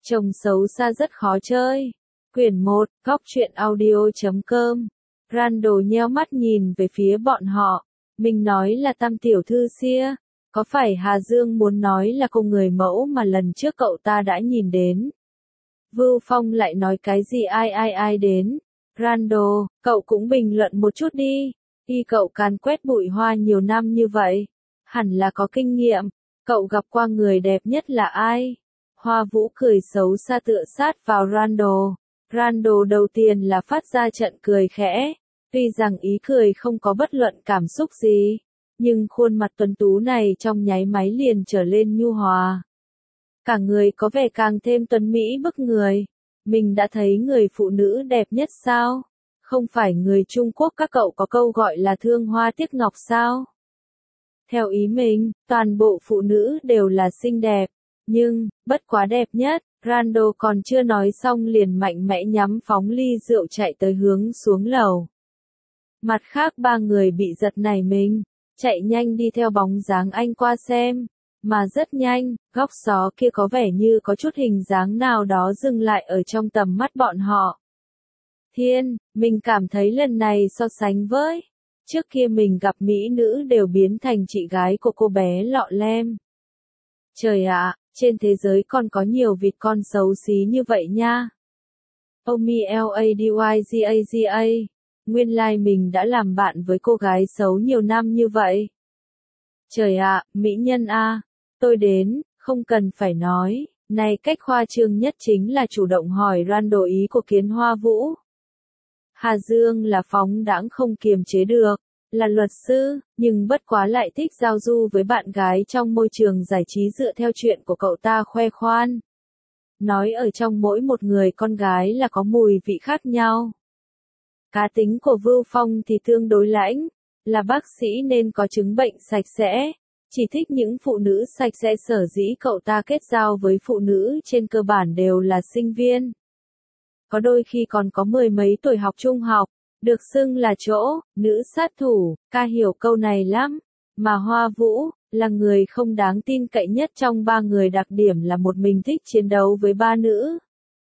Chồng xấu xa rất khó chơi. Quyển 1, góc truyện audio.com. Randall nheo mắt nhìn về phía bọn họ. Mình nói là Tam tiểu thư xia. Có phải Hà Dương muốn nói là cô người mẫu mà lần trước cậu ta đã nhìn đến? Vưu Phong lại nói cái gì ai đến? Randall, cậu cũng bình luận một chút đi. Cậu càn quét bụi hoa nhiều năm như vậy. Hẳn là có kinh nghiệm. Cậu gặp qua người đẹp nhất là ai? Hoa Vũ cười xấu xa tựa sát vào Randall. Randall đầu tiên là phát ra trận cười khẽ. Tuy rằng ý cười không có bất luận cảm xúc gì, nhưng khuôn mặt tuấn tú này trong nháy máy liền trở lên nhu hòa. Cả người có vẻ càng thêm tuấn mỹ bức người. Mình đã thấy người phụ nữ đẹp nhất sao? Không phải người Trung Quốc các cậu có câu gọi là thương hoa tiếc ngọc sao? Theo ý mình, toàn bộ phụ nữ đều là xinh đẹp. Nhưng, bất quá đẹp nhất, Randall còn chưa nói xong liền mạnh mẽ nhắm phóng ly rượu chạy tới hướng xuống lầu. Mặt khác ba người bị giật nảy mình, chạy nhanh đi theo bóng dáng anh qua xem. Mà rất nhanh, góc xó kia có vẻ như có chút hình dáng nào đó dừng lại ở trong tầm mắt bọn họ. Thiên, mình cảm thấy lần này so sánh với trước kia mình gặp mỹ nữ đều biến thành chị gái của cô bé lọ lem. Trời ạ, trên thế giới còn có nhiều vịt con xấu xí như vậy nha. OMLADYGAGA. Nguyên lai mình đã làm bạn với cô gái xấu nhiều năm như vậy. Trời ạ, mỹ nhân a, tôi đến, không cần phải nói. Này cách khoa trương nhất chính là chủ động hỏi Randall ý của Kiến Hoa Vũ. Hà Dương là phóng đãng không kiềm chế được, là luật sư, nhưng bất quá lại thích giao du với bạn gái trong môi trường giải trí dựa theo chuyện của cậu ta khoe khoan. Nói ở trong mỗi một người con gái là có mùi vị khác nhau. Cá tính của Vưu Phong thì tương đối lãnh, là bác sĩ nên có chứng bệnh sạch sẽ, chỉ thích những phụ nữ sạch sẽ, sở dĩ cậu ta kết giao với phụ nữ trên cơ bản đều là sinh viên. Có đôi khi còn có mười mấy tuổi học trung học, được xưng là chỗ, nữ sát thủ, ca hiểu câu này lắm. Mà Hoa Vũ, là người không đáng tin cậy nhất trong ba người, đặc điểm là một mình thích chiến đấu với ba nữ.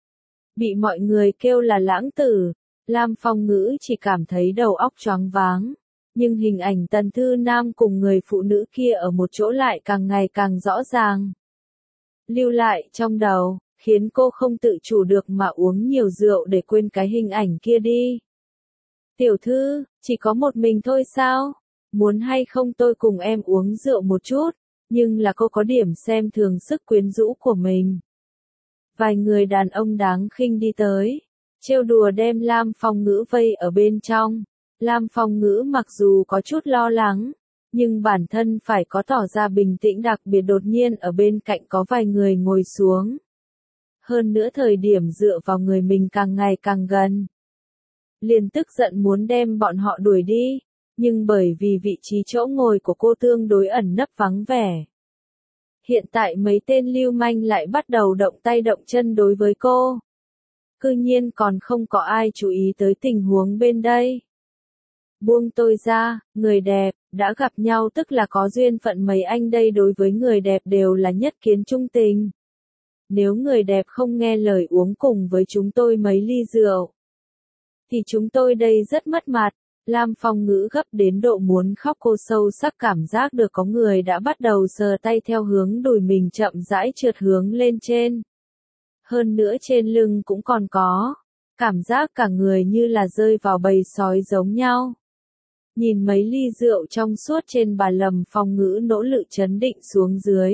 Bị mọi người kêu là lãng tử, Lam Phong Ngữ chỉ cảm thấy đầu óc choáng váng. Nhưng hình ảnh Tần Thư Nam cùng người phụ nữ kia ở một chỗ lại càng ngày càng rõ ràng. Lưu lại trong đầu, khiến cô không tự chủ được mà uống nhiều rượu để quên cái hình ảnh kia đi. Tiểu thư, chỉ có một mình thôi sao? Muốn hay không tôi cùng em uống rượu một chút, nhưng là cô có điểm xem thường sức quyến rũ của mình. Vài người đàn ông đáng khinh đi tới, trêu đùa đem Lam Phong Ngữ vây ở bên trong. Lam Phong Ngữ mặc dù có chút lo lắng, nhưng bản thân phải có tỏ ra bình tĩnh, đặc biệt đột nhiên ở bên cạnh có vài người ngồi xuống. Hơn nữa thời điểm dựa vào người mình càng ngày càng gần. Liền tức giận muốn đem bọn họ đuổi đi, nhưng bởi vì vị trí chỗ ngồi của cô tương đối ẩn nấp vắng vẻ. Hiện tại mấy tên lưu manh lại bắt đầu động tay động chân đối với cô. Cư nhiên còn không có ai chú ý tới tình huống bên đây. Buông tôi ra, người đẹp, đã gặp nhau tức là có duyên phận, mấy anh đây đối với người đẹp đều là nhất kiến trung tình. Nếu người đẹp không nghe lời uống cùng với chúng tôi mấy ly rượu, thì chúng tôi đây rất mất mặt. Lam Phong Ngữ gấp đến độ muốn khóc, cô sâu sắc cảm giác được có người đã bắt đầu sờ tay theo hướng đùi mình chậm rãi trượt hướng lên trên. Hơn nữa trên lưng cũng còn có. Cảm giác cả người như là rơi vào bầy sói giống nhau. Nhìn mấy ly rượu trong suốt trên bàn, Lâm Phong Ngữ nỗ lực trấn định xuống dưới.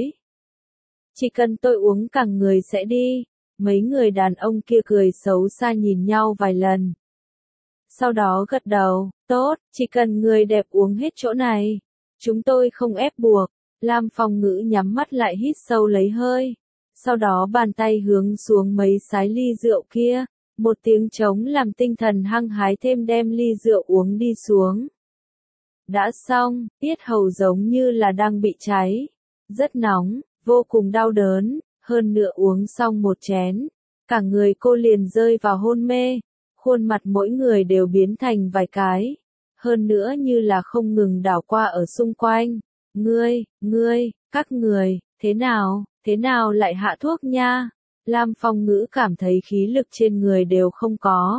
Chỉ cần tôi uống cả người sẽ đi. Mấy người đàn ông kia cười xấu xa nhìn nhau vài lần. Sau đó gật đầu, tốt, chỉ cần người đẹp uống hết chỗ này. Chúng tôi không ép buộc. Lam Phong Ngữ nhắm mắt lại hít sâu lấy hơi. Sau đó bàn tay hướng xuống mấy sái ly rượu kia. Một tiếng trống làm tinh thần hăng hái thêm, đem ly rượu uống đi xuống. Đã xong, yết hầu giống như là đang bị cháy. Rất nóng, vô cùng đau đớn, hơn nữa uống xong một chén. Cả người cô liền rơi vào hôn mê. Khuôn mặt mỗi người đều biến thành vài cái. Hơn nữa như là không ngừng đảo qua ở xung quanh. Ngươi, các người, thế nào lại hạ thuốc nha? Lam Phong Ngữ cảm thấy khí lực trên người đều không có.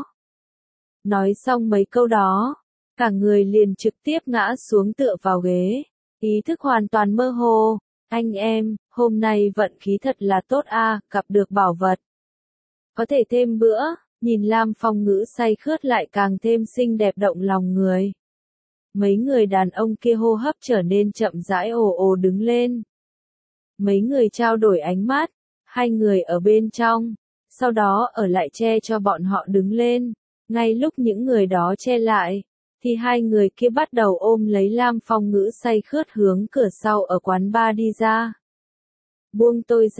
Nói xong mấy câu đó, cả người liền trực tiếp ngã xuống tựa vào ghế, ý thức hoàn toàn mơ hồ. Anh em, hôm nay vận khí thật là tốt a, gặp được bảo vật. Có thể thêm bữa, nhìn Lam Phong Ngữ say khướt lại càng thêm xinh đẹp động lòng người. Mấy người đàn ông kia hô hấp trở nên chậm rãi ồ ồ đứng lên. Mấy người trao đổi ánh mắt, hai người ở bên trong, sau đó ở lại che cho bọn họ đứng lên. Ngay lúc những người đó che lại, thì hai người kia bắt đầu ôm lấy Lam Phong Ngữ say khướt hướng cửa sau ở quán bar đi ra. Buông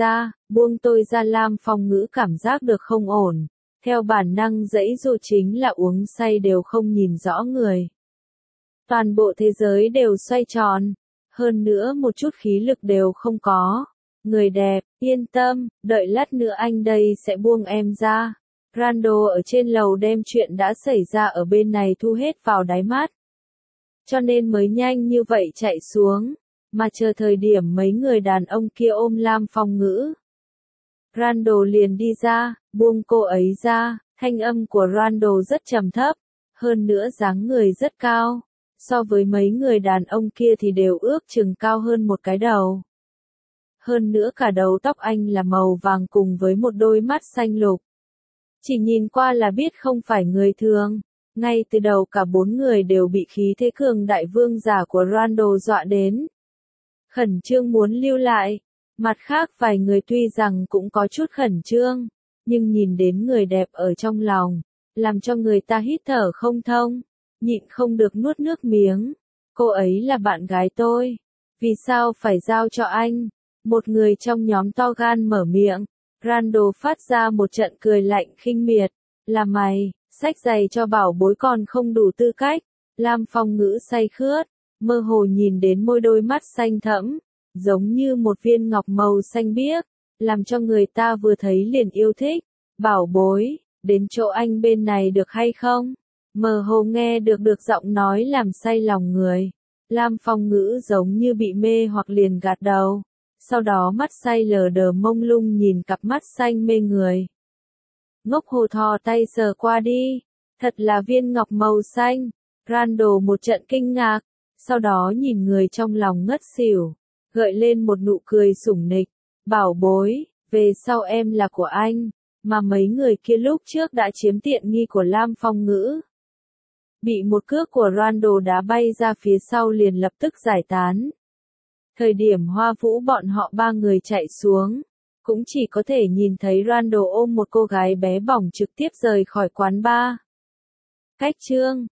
tôi ra Lam Phong Ngữ cảm giác được không ổn, theo bản năng dãy dụ chính là uống say đều không nhìn rõ người. Toàn bộ thế giới đều xoay tròn, hơn nữa một chút khí lực đều không có. Người đẹp, yên tâm, đợi lát nữa anh đây sẽ buông em ra. Randall ở trên lầu đem chuyện đã xảy ra ở bên này thu hết vào đáy mắt. Cho nên mới nhanh như vậy chạy xuống, mà chờ thời điểm mấy người đàn ông kia ôm Lam Phong Ngữ. Randall liền đi ra, buông cô ấy ra, thanh âm của Randall rất trầm thấp, hơn nữa dáng người rất cao. So với mấy người đàn ông kia thì đều ước chừng cao hơn một cái đầu. Hơn nữa cả đầu tóc anh là màu vàng cùng với một đôi mắt xanh lục. Chỉ nhìn qua là biết không phải người thường. Ngay từ đầu cả bốn người đều bị khí thế cường đại vương giả của Randall dọa đến. Khẩn trương muốn lưu lại. Mặt khác vài người tuy rằng cũng có chút khẩn trương, nhưng nhìn đến người đẹp ở trong lòng, làm cho người ta hít thở không thông, nhịn không được nuốt nước miếng. Cô ấy là bạn gái tôi. Vì sao phải giao cho anh? Một người trong nhóm to gan mở miệng. Randall phát ra một trận cười lạnh khinh miệt. Là mày, xách giày cho bảo bối còn không đủ tư cách. Lam Phong Ngữ say khướt, mơ hồ nhìn đến môi đôi mắt xanh thẫm, giống như một viên ngọc màu xanh biếc, làm cho người ta vừa thấy liền yêu thích. Bảo bối, đến chỗ anh bên này được hay không? Mơ hồ nghe được giọng nói làm say lòng người. Lam Phong Ngữ giống như bị mê hoặc liền gạt đầu. Sau đó mắt say lờ đờ mông lung nhìn cặp mắt xanh mê người. Ngốc hồ thò tay sờ qua đi. Thật là viên ngọc màu xanh. Randall một trận kinh ngạc. Sau đó nhìn người trong lòng ngất xỉu. Gợi lên một nụ cười sủng nịch. Bảo bối, về sau em là của anh. Mà mấy người kia lúc trước đã chiếm tiện nghi của Lam Phong Ngữ. Bị một cước của Randall đá bay ra phía sau liền lập tức giải tán. Thời điểm Hoa Vũ bọn họ ba người chạy xuống, cũng chỉ có thể nhìn thấy Randall ôm một cô gái bé bỏng trực tiếp rời khỏi quán bar. Cách chương